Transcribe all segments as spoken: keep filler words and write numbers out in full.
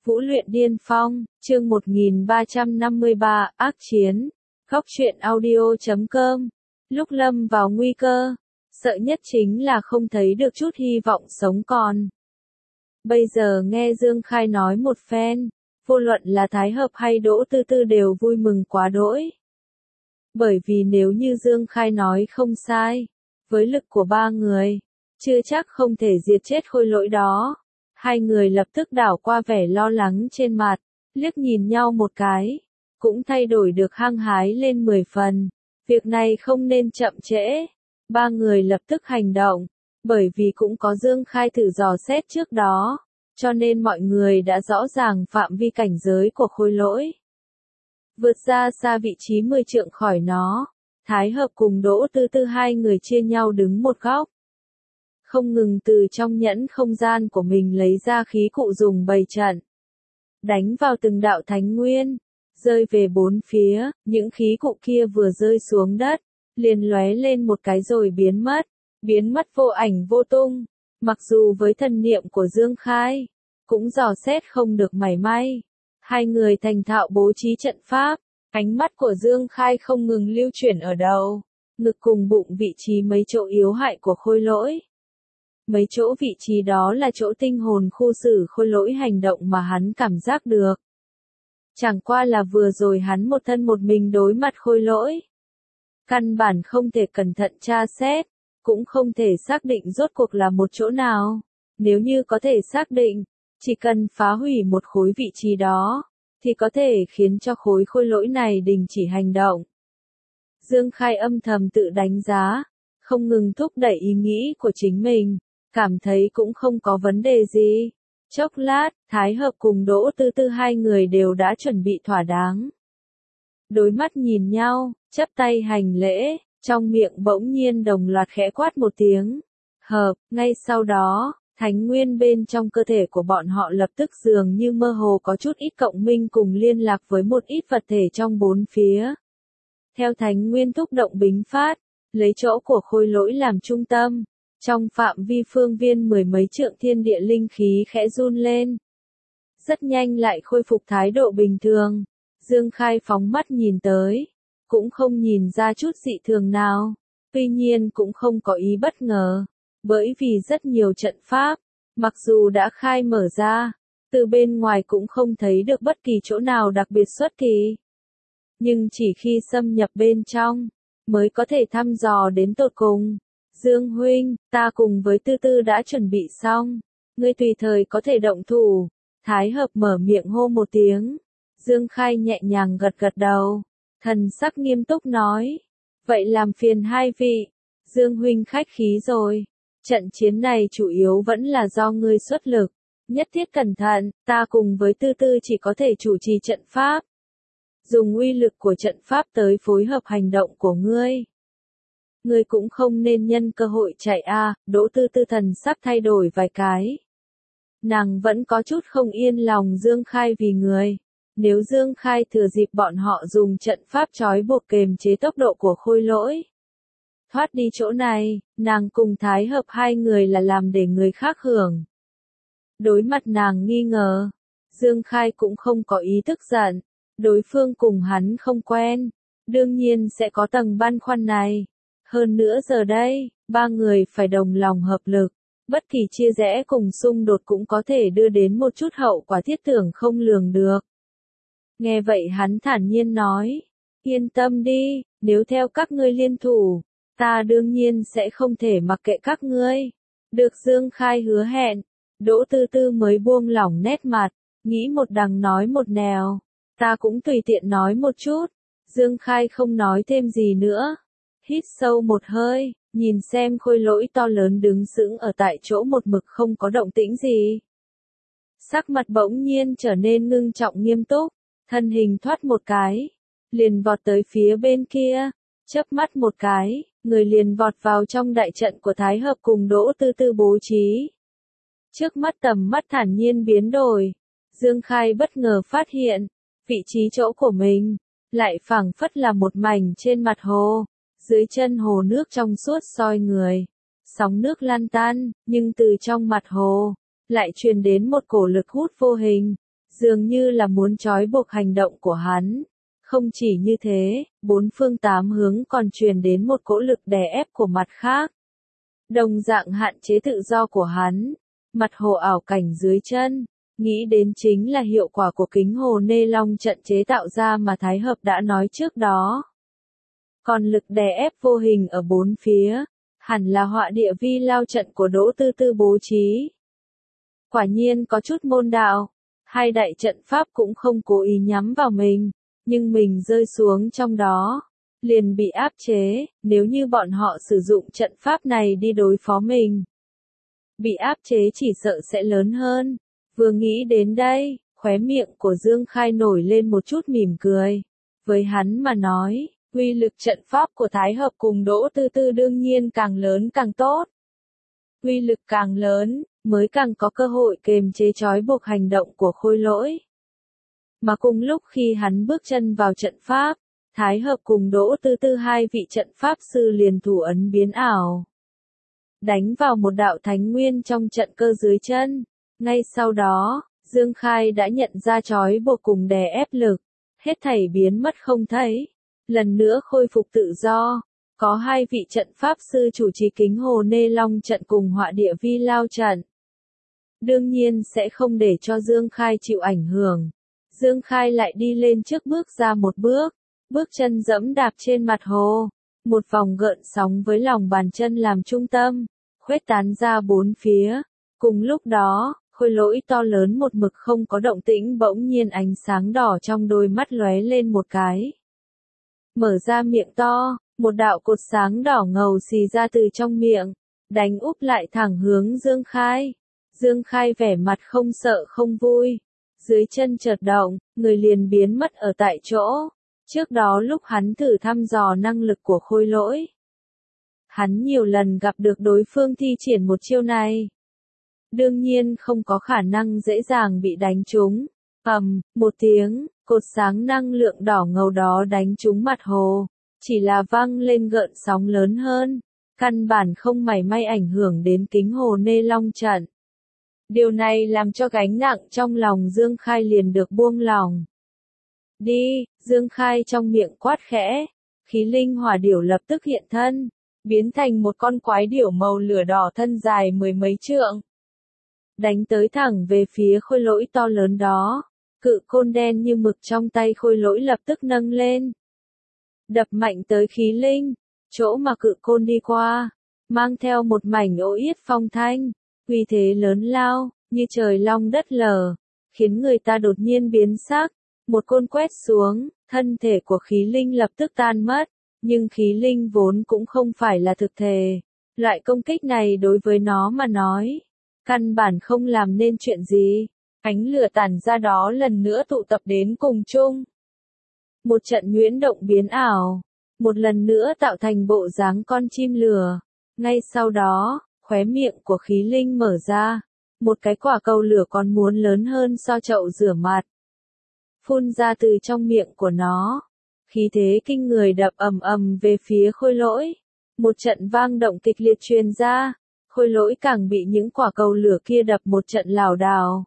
Vũ luyện điên phong, chương một nghìn ba trăm năm mươi ba, ác chiến. Góc truyện audio chấm com. Lúc lâm vào nguy cơ, sợ nhất chính là không thấy được chút hy vọng sống còn. Bây giờ nghe Dương Khai nói một phen, vô luận là Thái Hợp hay Đỗ Tư Tư đều vui mừng quá đỗi. Bởi vì nếu như Dương Khai nói không sai, với lực của ba người, chưa chắc không thể diệt chết khôi lỗi đó. Hai người lập tức đảo qua vẻ lo lắng trên mặt, liếc nhìn nhau một cái, cũng thay đổi được hăng hái lên mười phần. Việc này không nên chậm trễ. Ba người lập tức hành động, bởi vì cũng có Dương Khai thử dò xét trước đó, cho nên mọi người đã rõ ràng phạm vi cảnh giới của khôi lỗi. Vượt ra xa vị trí mười trượng khỏi nó, Thái Hợp cùng Đỗ Tư Tư hai người chia nhau đứng một góc. Không ngừng từ trong nhẫn không gian của mình lấy ra khí cụ dùng bày trận. Đánh vào từng đạo thánh nguyên, rơi về bốn phía, những khí cụ kia vừa rơi xuống đất, liền lóe lên một cái rồi biến mất, biến mất vô ảnh vô tung. Mặc dù với thần niệm của Dương Khai, cũng dò xét không được mảy may. Hai người thành thạo bố trí trận pháp, ánh mắt của Dương Khai không ngừng lưu chuyển ở đầu, ngực cùng bụng vị trí mấy chỗ yếu hại của khôi lỗi. Mấy chỗ vị trí đó là chỗ tinh hồn khu xử khôi lỗi hành động mà hắn cảm giác được. Chẳng qua là vừa rồi hắn một thân một mình đối mặt khôi lỗi. Căn bản không thể cẩn thận tra xét, cũng không thể xác định rốt cuộc là một chỗ nào. Nếu như có thể xác định, chỉ cần phá hủy một khối vị trí đó, thì có thể khiến cho khối khôi lỗi này đình chỉ hành động. Dương Khai âm thầm tự đánh giá, không ngừng thúc đẩy ý nghĩ của chính mình. Cảm thấy cũng không có vấn đề gì. Chốc lát, Thái Hợp cùng Đỗ Tư Tư hai người đều đã chuẩn bị thỏa đáng. Đối mắt nhìn nhau, chắp tay hành lễ, trong miệng bỗng nhiên đồng loạt khẽ quát một tiếng. Hợp, ngay sau đó, thánh nguyên bên trong cơ thể của bọn họ lập tức dường như mơ hồ có chút ít cộng minh cùng liên lạc với một ít vật thể trong bốn phía. Theo thánh nguyên thúc động bính phát, lấy chỗ của khôi lỗi làm trung tâm. Trong phạm vi phương viên mười mấy trượng thiên địa linh khí khẽ run lên. Rất nhanh lại khôi phục thái độ bình thường. Dương Khai phóng mắt nhìn tới, cũng không nhìn ra chút dị thường nào. Tuy nhiên cũng không có ý bất ngờ, bởi vì rất nhiều trận pháp, mặc dù đã khai mở ra, từ bên ngoài cũng không thấy được bất kỳ chỗ nào đặc biệt xuất kỳ. Nhưng chỉ khi xâm nhập bên trong, mới có thể thăm dò đến tột cùng. Dương huynh, ta cùng với Tư Tư đã chuẩn bị xong, ngươi tùy thời có thể động thủ. Thái Hợp mở miệng hô một tiếng. Dương Khai nhẹ nhàng gật gật đầu, thần sắc nghiêm túc nói, vậy làm phiền hai vị. Dương huynh khách khí rồi, trận chiến này chủ yếu vẫn là do ngươi xuất lực, nhất thiết cẩn thận, ta cùng với Tư Tư chỉ có thể chủ trì trận pháp. Dùng uy lực của trận pháp tới phối hợp hành động của ngươi. Ngươi cũng không nên nhân cơ hội chạy a. À, Đỗ Tư Tư thần sắc thay đổi vài cái. Nàng vẫn có chút không yên lòng Dương Khai vì người. Nếu Dương Khai thừa dịp bọn họ dùng trận pháp trói buộc kềm chế tốc độ của khôi lỗi. Thoát đi chỗ này, nàng cùng Thái Hợp hai người là làm để người khác hưởng. Đối mặt nàng nghi ngờ, Dương Khai cũng không có ý tức giận. Đối phương cùng hắn không quen, đương nhiên sẽ có tầng băn khoăn này. Hơn nữa giờ đây, ba người phải đồng lòng hợp lực, bất kỳ chia rẽ cùng xung đột cũng có thể đưa đến một chút hậu quả thiết tưởng không lường được. Nghe vậy hắn thản nhiên nói, yên tâm đi, nếu theo các ngươi liên thủ, ta đương nhiên sẽ không thể mặc kệ các ngươi. Được Dương Khai hứa hẹn, Đỗ Tư Tư mới buông lỏng nét mặt, nghĩ một đằng nói một nẻo, ta cũng tùy tiện nói một chút. Dương Khai không nói thêm gì nữa. Hít sâu một hơi, nhìn xem khôi lỗi to lớn đứng sững ở tại chỗ một mực không có động tĩnh gì. Sắc mặt bỗng nhiên trở nên ngưng trọng nghiêm túc, thân hình thoát một cái, liền vọt tới phía bên kia, chớp mắt một cái, người liền vọt vào trong đại trận của Thái Hợp cùng Đỗ Tư Tư bố trí. Trước mắt tầm mắt thản nhiên biến đổi, Dương Khai bất ngờ phát hiện, vị trí chỗ của mình, lại phảng phất là một mảnh trên mặt hồ. Dưới chân hồ nước trong suốt soi người, sóng nước lan tan, nhưng từ trong mặt hồ, lại truyền đến một cổ lực hút vô hình, dường như là muốn trói buộc hành động của hắn. Không chỉ như thế, bốn phương tám hướng còn truyền đến một cỗ lực đè ép của mặt khác. Đồng dạng hạn chế tự do của hắn. Mặt hồ ảo cảnh dưới chân, nghĩ đến chính là hiệu quả của kính hồ nê long trận chế tạo ra mà Thái Hợp đã nói trước đó. Còn lực đè ép vô hình ở bốn phía, hẳn là họa địa vi lao trận của Đỗ Tư Tư bố trí. Quả nhiên có chút môn đạo, hai đại trận pháp cũng không cố ý nhắm vào mình, nhưng mình rơi xuống trong đó, liền bị áp chế, nếu như bọn họ sử dụng trận pháp này đi đối phó mình. Bị áp chế chỉ sợ sẽ lớn hơn. Vừa nghĩ đến đây, khóe miệng của Dương Khai nổi lên một chút mỉm cười. Với hắn mà nói, uy lực trận pháp của Thái Hợp cùng Đỗ Tư Tư đương nhiên càng lớn càng tốt. Uy lực càng lớn, mới càng có cơ hội kềm chế trói buộc hành động của Khôi Lỗi. Mà cùng lúc khi hắn bước chân vào trận pháp, Thái Hợp cùng Đỗ Tư Tư hai vị trận pháp sư liền thủ ấn biến ảo. Đánh vào một đạo thánh nguyên trong trận cơ dưới chân. Ngay sau đó, Dương Khai đã nhận ra trói buộc cùng đè ép lực. Hết thảy biến mất không thấy. Lần nữa khôi phục tự do. Có hai vị trận pháp sư chủ trì kính hồ nê long trận cùng họa địa vi lao trận. Đương nhiên sẽ không để cho Dương Khai chịu ảnh hưởng. Dương Khai lại đi lên trước bước ra một bước. Bước chân dẫm đạp trên mặt hồ. Một vòng gợn sóng với lòng bàn chân làm trung tâm. Khuếch tán ra bốn phía. Cùng lúc đó, Khôi Lỗi to lớn một mực không có động tĩnh bỗng nhiên ánh sáng đỏ trong đôi mắt lóe lên một cái. Mở ra miệng to, một đạo cột sáng đỏ ngầu xì ra từ trong miệng, đánh úp lại thẳng hướng Dương Khai. Dương Khai vẻ mặt không sợ không vui. Dưới chân chợt động, người liền biến mất ở tại chỗ. Trước đó lúc hắn thử thăm dò năng lực của Khôi Lỗi, hắn nhiều lần gặp được đối phương thi triển một chiêu này. Đương nhiên không có khả năng dễ dàng bị đánh trúng. Ầm, một tiếng, cột sáng năng lượng đỏ ngầu đó đánh trúng mặt hồ. Chỉ là văng lên gợn sóng lớn hơn. Căn bản không mảy may ảnh hưởng đến kính hồ nê long trận. Điều này làm cho gánh nặng trong lòng Dương Khai liền được buông lỏng. Đi, Dương Khai trong miệng quát khẽ. Khí linh hỏa điểu lập tức hiện thân. Biến thành một con quái điểu màu lửa đỏ thân dài mười mấy trượng. Đánh tới thẳng về phía Khôi Lỗi to lớn đó. Cự côn đen như mực trong tay Khôi Lỗi lập tức nâng lên. Đập mạnh tới khí linh. Chỗ mà cự côn đi qua. Mang theo một mảnh ô yết phong thanh. Uy thế lớn lao, như trời long đất lở. Khiến người ta đột nhiên biến sắc. Một côn quét xuống, thân thể của khí linh lập tức tan mất. Nhưng khí linh vốn cũng không phải là thực thể. Loại công kích này đối với nó mà nói, căn bản không làm nên chuyện gì. Ánh lửa tản ra đó lần nữa tụ tập đến cùng chung. Một trận nhuyễn động biến ảo. Một lần nữa tạo thành bộ dáng con chim lửa. Ngay sau đó, khóe miệng của khí linh mở ra. Một cái quả cầu lửa còn muốn lớn hơn so chậu rửa mặt. Phun ra từ trong miệng của nó. Khí thế kinh người đập ầm ầm về phía Khôi Lỗi. Một trận vang động kịch liệt truyền ra. Khôi Lỗi càng bị những quả cầu lửa kia đập một trận lảo đảo.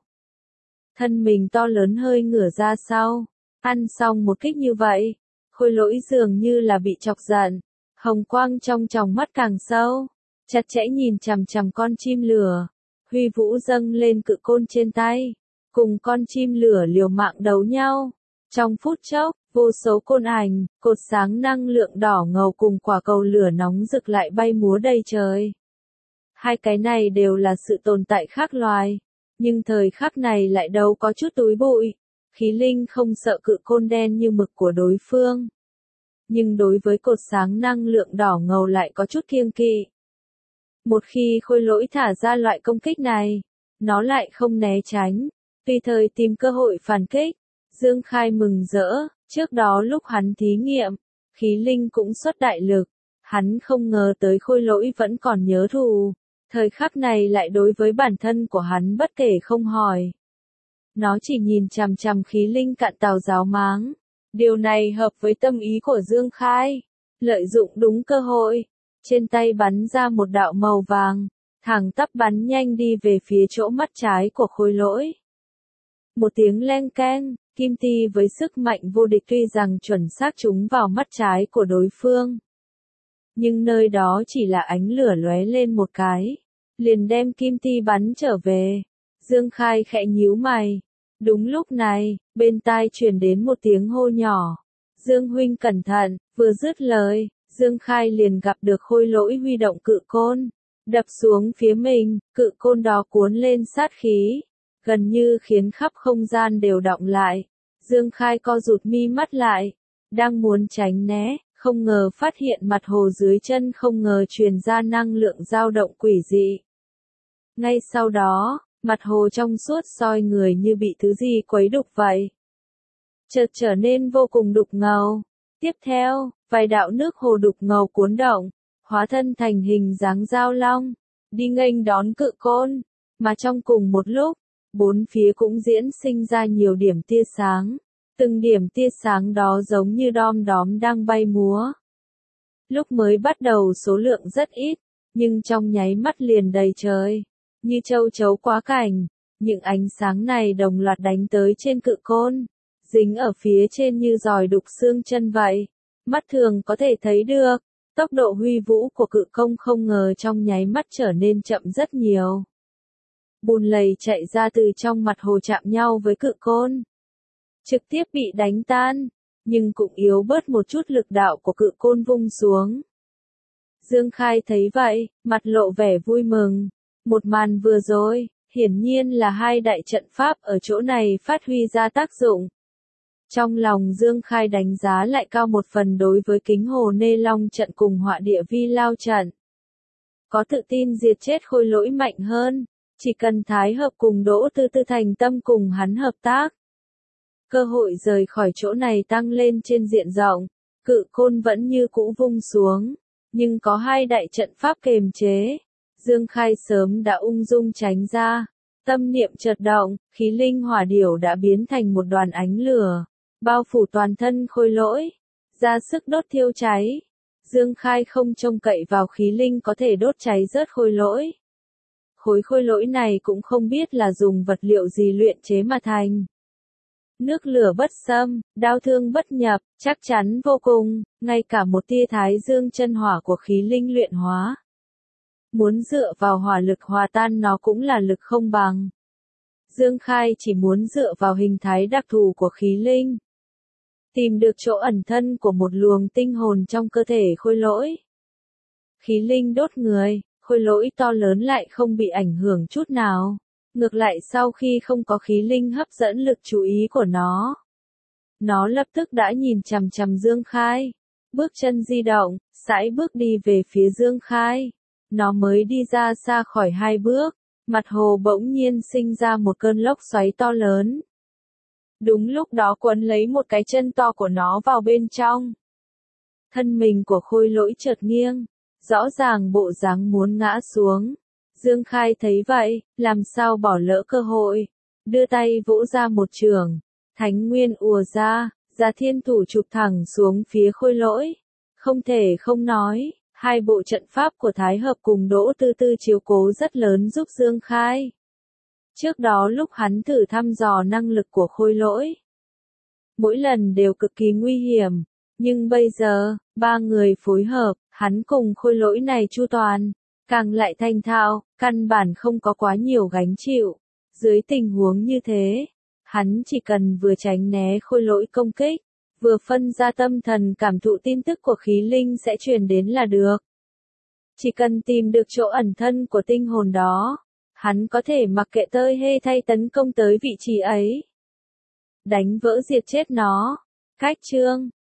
Thân mình to lớn hơi ngửa ra sau. Ăn xong một kích như vậy. Khôi Lỗi dường như là bị chọc giận. Hồng quang trong tròng mắt càng sâu. Chặt chẽ nhìn chằm chằm con chim lửa. Huy vũ dâng lên cự côn trên tay. Cùng con chim lửa liều mạng đấu nhau. Trong phút chốc, vô số côn ảnh, cột sáng năng lượng đỏ ngầu cùng quả cầu lửa nóng rực lại bay múa đầy trời. Hai cái này đều là sự tồn tại khác loài. Nhưng thời khắc này lại đâu có chút túi bụi. Khí linh không sợ cự côn đen như mực của đối phương. Nhưng đối với cột sáng năng lượng đỏ ngầu lại có chút kiêng kỵ. Một khi Khôi Lỗi thả ra loại công kích này, nó lại không né tránh, tùy thời tìm cơ hội phản kích. Dương Khai mừng rỡ, trước đó lúc hắn thí nghiệm, khí linh cũng xuất đại lực, hắn không ngờ tới Khôi Lỗi vẫn còn nhớ thù, thời khắc này lại đối với bản thân của hắn bất kể không hỏi. Nó chỉ nhìn chằm chằm khí linh cạn tàu giáo máng, điều này hợp với tâm ý của Dương Khai, lợi dụng đúng cơ hội, trên tay bắn ra một đạo màu vàng, thẳng tắp bắn nhanh đi về phía chỗ mắt trái của Khôi Lỗi. Một tiếng leng keng, kim ti với sức mạnh vô địch tuy rằng chuẩn xác trúng vào mắt trái của đối phương. Nhưng nơi đó chỉ là ánh lửa lóe lên một cái, liền đem kim ti bắn trở về. Dương Khai khẽ nhíu mày. Đúng lúc này, bên tai truyền đến một tiếng hô nhỏ. Dương huynh cẩn thận, vừa dứt lời, Dương Khai liền gặp được Khôi Lỗi huy động cự côn, đập xuống phía mình, cự côn đó cuốn lên sát khí, gần như khiến khắp không gian đều đọng lại. Dương Khai co rụt mi mắt lại, đang muốn tránh né, không ngờ phát hiện mặt hồ dưới chân không ngờ truyền ra năng lượng dao động quỷ dị. Ngay sau đó, mặt hồ trong suốt soi người như bị thứ gì quấy đục vậy. Chợt trở nên vô cùng đục ngầu. Tiếp theo, vài đạo nước hồ đục ngầu cuốn động, hóa thân thành hình dáng dao long, đi nghênh đón cự côn, mà trong cùng một lúc, bốn phía cũng diễn sinh ra nhiều điểm tia sáng. Từng điểm tia sáng đó giống như đom đóm đang bay múa. Lúc mới bắt đầu số lượng rất ít, nhưng trong nháy mắt liền đầy trời, như châu chấu quá cảnh. Những ánh sáng này đồng loạt đánh tới trên cự côn, dính ở phía trên như giòi đục xương chân vậy. Mắt thường có thể thấy được, tốc độ huy vũ của cự công không ngờ trong nháy mắt trở nên chậm rất nhiều. Bùn lầy chạy ra từ trong mặt hồ chạm nhau với cự côn, trực tiếp bị đánh tan, nhưng cũng yếu bớt một chút lực đạo của cự côn vung xuống. Dương Khai thấy vậy, mặt lộ vẻ vui mừng. Một màn vừa rồi, hiển nhiên là hai đại trận pháp ở chỗ này phát huy ra tác dụng. Trong lòng Dương Khai đánh giá lại cao một phần đối với kính hồ nê long trận cùng họa địa vi lao trận. Có tự tin diệt chết Khôi Lỗi mạnh hơn, chỉ cần Thái Hợp cùng Đỗ Tư Tư thành tâm cùng hắn hợp tác. Cơ hội rời khỏi chỗ này tăng lên trên diện rộng, cự côn vẫn như cũ vung xuống, nhưng có hai đại trận pháp kềm chế. Dương Khai sớm đã ung dung tránh ra, tâm niệm chợt động, khí linh hỏa điểu đã biến thành một đoàn ánh lửa, bao phủ toàn thân Khôi Lỗi, ra sức đốt thiêu cháy. Dương Khai không trông cậy vào khí linh có thể đốt cháy rớt Khôi Lỗi. Khối Khôi Lỗi này cũng không biết là dùng vật liệu gì luyện chế mà thành. Nước lửa bất xâm, đao thương bất nhập, chắc chắn vô cùng, ngay cả một tia thái dương chân hỏa của khí linh luyện hóa. Muốn dựa vào hỏa lực hòa tan nó cũng là lực không bằng. Dương Khai chỉ muốn dựa vào hình thái đặc thù của khí linh, tìm được chỗ ẩn thân của một luồng tinh hồn trong cơ thể Khôi Lỗi. Khí linh đốt người, Khôi Lỗi to lớn lại không bị ảnh hưởng chút nào. Ngược lại sau khi không có khí linh hấp dẫn lực chú ý của nó, nó lập tức đã nhìn chằm chằm Dương Khai. Bước chân di động, sải bước đi về phía Dương Khai. Nó mới đi ra xa khỏi hai bước, mặt hồ bỗng nhiên sinh ra một cơn lốc xoáy to lớn. Đúng lúc đó quấn lấy một cái chân to của nó vào bên trong. Thân mình của Khôi Lỗi chợt nghiêng, rõ ràng bộ dáng muốn ngã xuống. Dương Khai thấy vậy, làm sao bỏ lỡ cơ hội, đưa tay vỗ ra một chưởng, thánh nguyên ùa ra, ra thiên thủ chụp thẳng xuống phía Khôi Lỗi. Không thể không nói, hai bộ trận pháp của Thái Hợp cùng Đỗ Tư Tư chiếu cố rất lớn giúp Dương Khai. Trước đó lúc hắn thử thăm dò năng lực của Khôi Lỗi, mỗi lần đều cực kỳ nguy hiểm, nhưng bây giờ, ba người phối hợp, hắn cùng Khôi Lỗi này chu toàn, càng lại thành thạo, căn bản không có quá nhiều gánh chịu. Dưới tình huống như thế, hắn chỉ cần vừa tránh né Khôi Lỗi công kích, vừa phân ra tâm thần cảm thụ tin tức của khí linh sẽ truyền đến là được. Chỉ cần tìm được chỗ ẩn thân của tinh hồn đó, hắn có thể mặc kệ tơi hê thay tấn công tới vị trí ấy. Đánh vỡ diệt chết nó. Cách chương